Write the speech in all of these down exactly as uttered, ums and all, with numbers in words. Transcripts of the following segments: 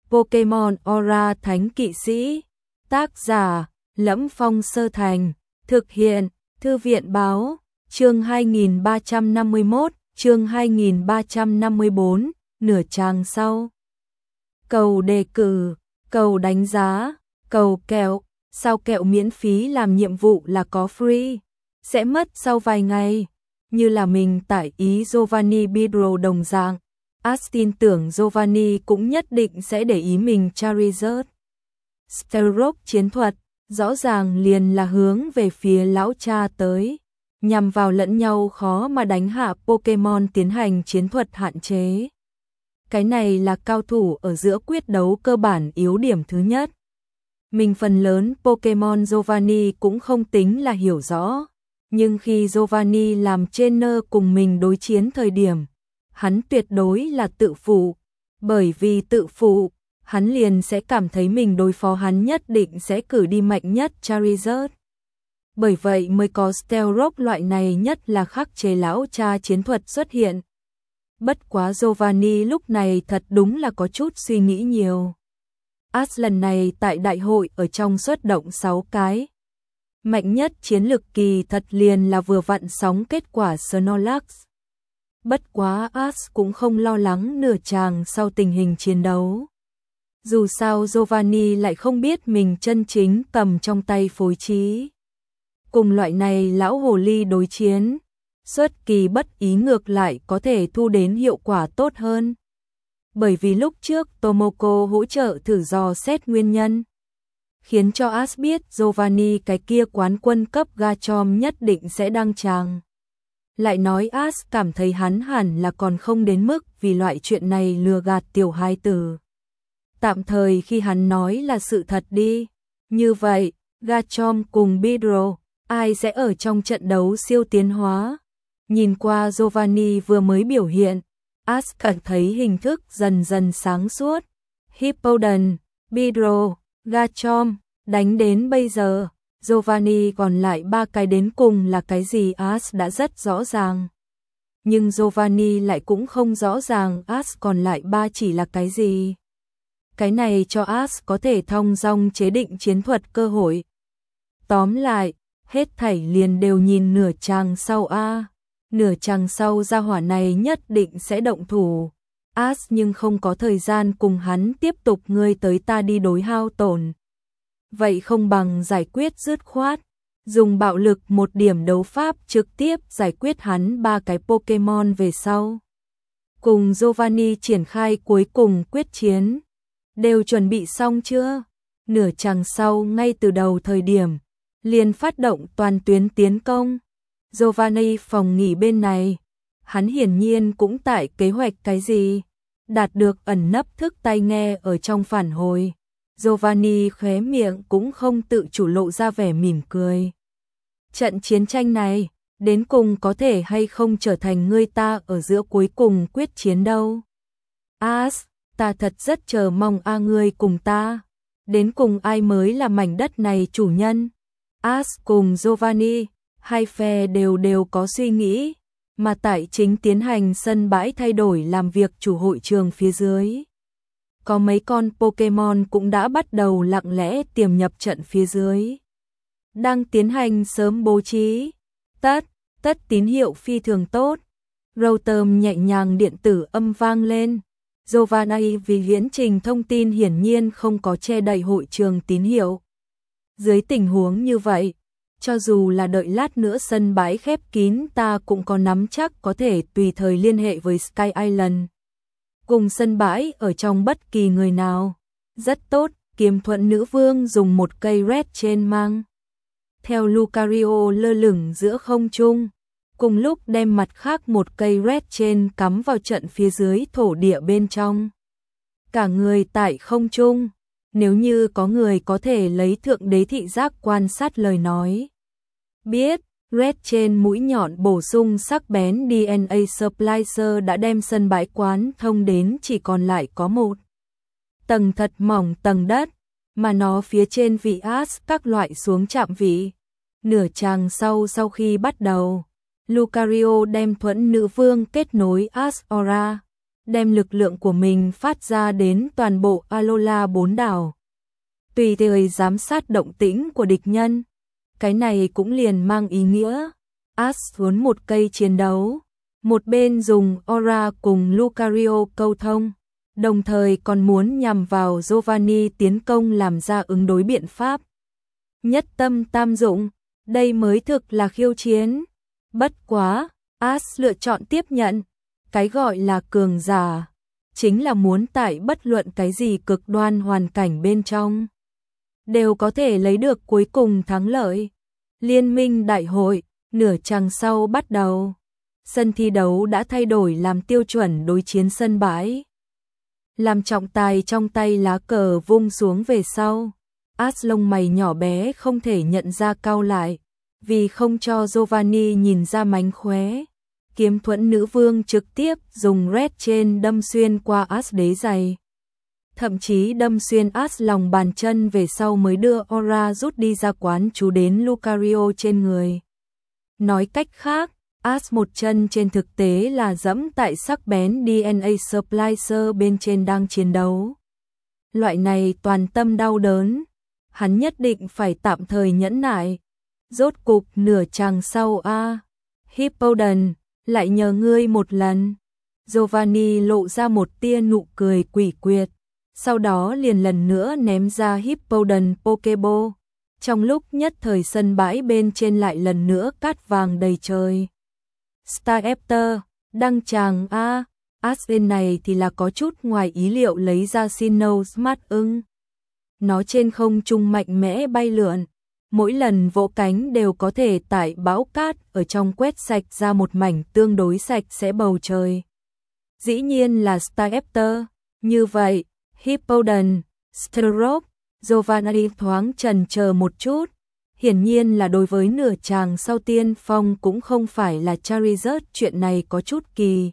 Pokemon Aura Thánh Kỵ Sĩ. Tác giả: Lẫm Phong Sơ Thành. Thực hiện: Thư viện báo. Chương hai nghìn ba trăm năm mươi mốt, chương hai nghìn ba trăm năm mươi bốn, nửa trang sau. Cầu đề cử, cầu đánh giá, cầu kẹo, sao kẹo miễn phí làm nhiệm vụ là có free, sẽ mất sau vài ngày. Như là mình tải ý Giovanni Bidro đồng dạng, Ash tin tưởng Giovanni cũng nhất định sẽ để ý mình Charizard. Stealth chiến thuật, rõ ràng liền là hướng về phía lão cha tới, nhằm vào lẫn nhau khó mà đánh hạ Pokemon tiến hành chiến thuật hạn chế. Cái này là cao thủ ở giữa quyết đấu cơ bản yếu điểm thứ nhất. Mình phần lớn Pokemon Giovanni cũng không tính là hiểu rõ, nhưng khi Giovanni làm trainer cùng mình đối chiến thời điểm, hắn tuyệt đối là tự phụ, bởi vì tự phụ, hắn liền sẽ cảm thấy mình đối phó hắn nhất định sẽ cử đi mạnh nhất Charizard. Bởi vậy mới có Stealth loại này nhất là khắc chế lão cha chiến thuật xuất hiện. Bất quá Giovanni lúc này thật đúng là có chút suy nghĩ nhiều. Ash lần này tại đại hội ở trong xuất động sáu cái. Mạnh nhất chiến lực kỳ thật liền là vừa vặn sóng kết quả Snorlax. Bất quá Ash cũng không lo lắng nửa chàng sau tình hình chiến đấu. Dù sao Giovanni lại không biết mình chân chính cầm trong tay phối trí. Cùng loại này lão hồ ly đối chiến, xuất kỳ bất ý ngược lại có thể thu đến hiệu quả tốt hơn. Bởi vì lúc trước Tomoko hỗ trợ thử dò xét nguyên nhân, khiến cho Ash biết Giovanni cái kia quán quân cấp Garchomp nhất định sẽ đăng tràng. Lại nói Ash cảm thấy hắn hẳn là còn không đến mức vì loại chuyện này lừa gạt tiểu hai tử. Tạm thời khi hắn nói là sự thật đi. Như vậy, Garchomp cùng Bidro, ai sẽ ở trong trận đấu siêu tiến hóa? Nhìn qua Giovanni vừa mới biểu hiện, Ash cảm thấy hình thức dần dần sáng suốt. Hippowdon, Bidro, Garchomp, đánh đến bây giờ, Giovanni còn lại ba cái đến cùng là cái gì Ash đã rất rõ ràng. Nhưng Giovanni lại cũng không rõ ràng Ash còn lại ba chỉ là cái gì. Cái này cho Ash có thể thong dong chế định chiến thuật cơ hội. Tóm lại, hết thảy liền đều nhìn nửa trang sau a. Nửa trang sau gia hỏa này nhất định sẽ động thủ. Ash nhưng không có thời gian cùng hắn tiếp tục ngươi tới ta đi đối hao tổn. Vậy không bằng giải quyết dứt khoát, dùng bạo lực một điểm đấu pháp trực tiếp giải quyết hắn ba cái Pokemon về sau. Cùng Giovanni triển khai cuối cùng quyết chiến. Đều chuẩn bị xong chưa? Nửa chặng sau ngay từ đầu thời điểm, liền phát động toàn tuyến tiến công. Giovanni phòng nghỉ bên này, hắn hiển nhiên cũng tại kế hoạch cái gì, đạt được ẩn nấp thức tai nghe ở trong phản hồi. Giovanni khóe miệng cũng không tự chủ lộ ra vẻ mỉm cười. Trận chiến tranh này, đến cùng có thể hay không trở thành ngươi ta ở giữa cuối cùng quyết chiến đâu. Ash, ta thật rất chờ mong a ngươi cùng ta. Đến cùng ai mới là mảnh đất này chủ nhân? Ash cùng Giovanni, hai phe đều đều có suy nghĩ, mà tại chính tiến hành sân bãi thay đổi làm việc chủ hội trường phía dưới. Có mấy con Pokemon cũng đã bắt đầu lặng lẽ tiềm nhập trận phía dưới. Đang tiến hành sớm bố trí. Tất, tất tín hiệu phi thường tốt. Router nhẹ nhàng điện tử âm vang lên. Giovanni vì viễn trình thông tin hiển nhiên không có che đậy hội trường tín hiệu. Dưới tình huống như vậy, cho dù là đợi lát nữa sân bãi khép kín ta cũng có nắm chắc có thể tùy thời liên hệ với Sky Island. Cùng sân bãi ở trong bất kỳ người nào. Rất tốt, Kiếm Thuận Nữ Vương dùng một cây red trên mang. Theo Lucario lơ lửng giữa không trung, cùng lúc đem mặt khác một cây red trên cắm vào trận phía dưới thổ địa bên trong. Cả người tại không trung, nếu như có người có thể lấy thượng đế thị giác quan sát lời nói. Biết, red trên mũi nhọn bổ sung sắc bén đê en a Splicer đã đem sân bãi quán thông đến chỉ còn lại có một tầng thật mỏng tầng đất, mà nó phía trên vị Ash các loại xuống chạm vị. Nửa chàng sau sau khi bắt đầu, Lucario đem Thuẫn Nữ Vương kết nối Ash Aura, đem lực lượng của mình phát ra đến toàn bộ Alola bốn đảo. Tùy thời giám sát động tĩnh của địch nhân. Cái này cũng liền mang ý nghĩa Ash muốn một cây chiến đấu, một bên dùng Aura cùng Lucario câu thông, đồng thời còn muốn nhằm vào Giovanni tiến công làm ra ứng đối biện pháp. Nhất tâm tam dụng, đây mới thực là khiêu chiến. Bất quá, Ash lựa chọn tiếp nhận. Cái gọi là cường giả, chính là muốn tại bất luận cái gì cực đoan hoàn cảnh bên trong, đều có thể lấy được cuối cùng thắng lợi. Liên minh đại hội, nửa chặng sau bắt đầu. Sân thi đấu đã thay đổi làm tiêu chuẩn đối chiến sân bãi. Làm trọng tài trong tay lá cờ vung xuống về sau. Ash lông mày nhỏ bé không thể nhận ra cau lại, vì không cho Giovanni nhìn ra mánh khóe. Kiếm thuẫn nữ vương trực tiếp dùng red trên đâm xuyên qua Ash đế giày. Thậm chí đâm xuyên Ash lòng bàn chân về sau mới đưa Aura rút đi ra quán chú đến Lucario trên người. Nói cách khác, Ash một chân trên thực tế là dẫm tại sắc bén đê en a Splicer bên trên đang chiến đấu. Loại này toàn tâm đau đớn, hắn nhất định phải tạm thời nhẫn nại. Rốt cục nửa chặng sau a, Hippowdon, lại nhờ ngươi một lần. Giovanni lộ ra một tia nụ cười quỷ quyệt, sau đó liền lần nữa ném ra Hippowdon Pokeball. Trong lúc nhất thời sân bãi bên trên lại lần nữa cát vàng đầy trời. Staraptor, đăng tràng a, Ash bên này thì là có chút ngoài ý liệu lấy ra Sinnoh Smart ưng. Nó trên không trung mạnh mẽ bay lượn, mỗi lần vỗ cánh đều có thể tải bão cát ở trong quét sạch ra một mảnh tương đối sạch sẽ bầu trời. Dĩ nhiên là Staraptor, như vậy, Hippowdon, Stealth, Giovanni thoáng chần chờ một chút, hiển nhiên là đối với nửa chàng sau tiên phong cũng không phải là Charizard, chuyện này có chút kỳ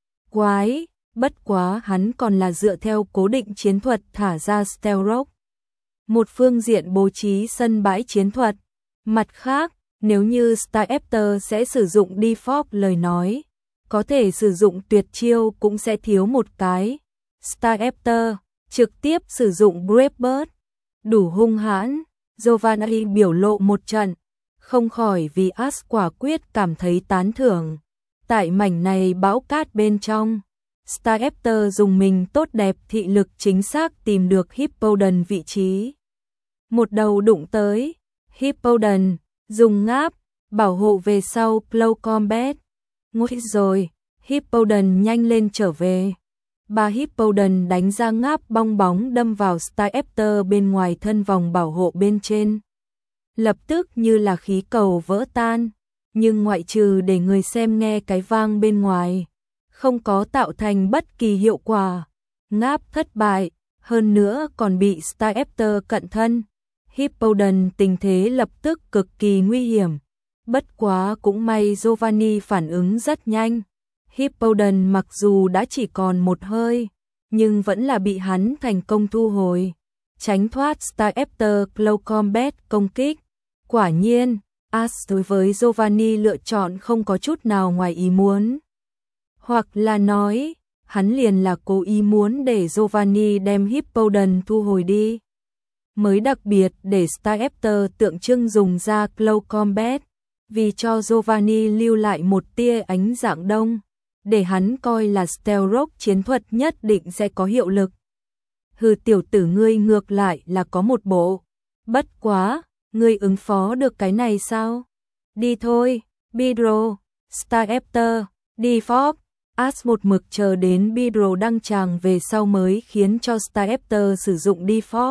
quái, bất quá hắn còn là dựa theo cố định chiến thuật thả ra Stealth. Một phương diện bố trí sân bãi chiến thuật, mặt khác, nếu như Staraptor sẽ sử dụng Default lời nói, có thể sử dụng tuyệt chiêu cũng sẽ thiếu một cái. Staraptor trực tiếp sử dụng Brave Bird, đủ hung hãn. Giovanni biểu lộ một trận, không khỏi vì Ash quả quyết cảm thấy tán thưởng. Tại mảnh này bão cát bên trong, Staraptor dùng mình tốt đẹp thị lực chính xác tìm được Hippowdon vị trí. Một đầu đụng tới, Hippowdon dùng ngáp bảo hộ về sau Close Combat. Ngồi rồi, Hippowdon nhanh lên trở về. Ba Hippowdon đánh ra ngáp bong bóng đâm vào Staraptor bên ngoài thân vòng bảo hộ bên trên. Lập tức như là khí cầu vỡ tan, nhưng ngoại trừ để người xem nghe cái vang bên ngoài, không có tạo thành bất kỳ hiệu quả. Ngáp thất bại, hơn nữa còn bị Staraptor cận thân. Hippowdon tình thế lập tức cực kỳ nguy hiểm. Bất quá cũng may Giovanni phản ứng rất nhanh. Hippowdon mặc dù đã chỉ còn một hơi, nhưng vẫn là bị hắn thành công thu hồi, tránh thoát Staraptor Close Combat công kích. Quả nhiên, Ash đối với Giovanni lựa chọn không có chút nào ngoài ý muốn. Hoặc là nói, hắn liền là cố ý muốn để Giovanni đem Hippowdon thu hồi đi. Mới đặc biệt để Staraptor tượng trưng dùng ra Close Combat, vì cho Giovanni lưu lại một tia ánh dạng đông, để hắn coi là Stealth chiến thuật nhất định sẽ có hiệu lực. Hừ, tiểu tử ngươi ngược lại là có một bộ. Bất quá, ngươi ứng phó được cái này sao? Đi thôi, Beedrill, Staraptor, Default. Ash một mực chờ đến Beedrill đăng tràng về sau mới khiến cho Staraptor sử dụng Default.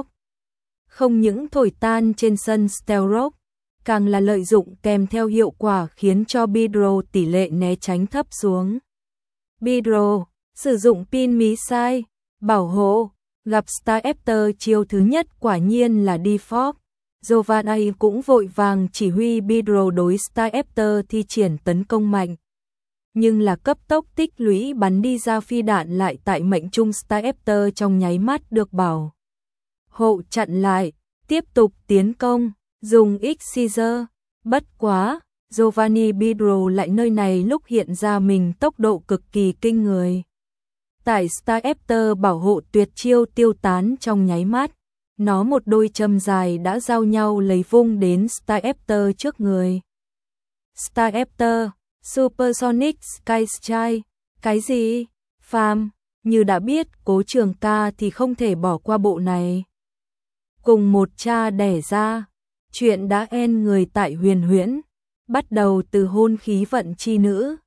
Không những thổi tan trên sân Stealth, càng là lợi dụng kèm theo hiệu quả khiến cho Beedrill tỷ lệ né tránh thấp xuống. Beedrill sử dụng pin missile bảo hộ, gặp Staraptor chiêu thứ nhất quả nhiên là Default. Giovanni cũng vội vàng chỉ huy Beedrill đối Staraptor thi triển tấn công mạnh. Nhưng là cấp tốc tích lũy bắn đi ra phi đạn lại tại mệnh trung Staraptor trong nháy mắt được bảo hộ chặn lại, tiếp tục tiến công, dùng X-Scissor. Bất quá, Giovanni Beedrill lại nơi này lúc hiện ra mình tốc độ cực kỳ kinh người. Tại Staraptor bảo hộ tuyệt chiêu tiêu tán trong nháy mắt, nó một đôi châm dài đã giao nhau lấy vung đến Staraptor trước người. Staraptor, Supersonic Sky Strike, cái gì? Phàm, như đã biết Cố Trường Ca thì không thể bỏ qua bộ này. Cùng một cha đẻ ra, chuyện đã en người tại Huyền Huyễn, bắt đầu từ hôn khí vận chi nữ,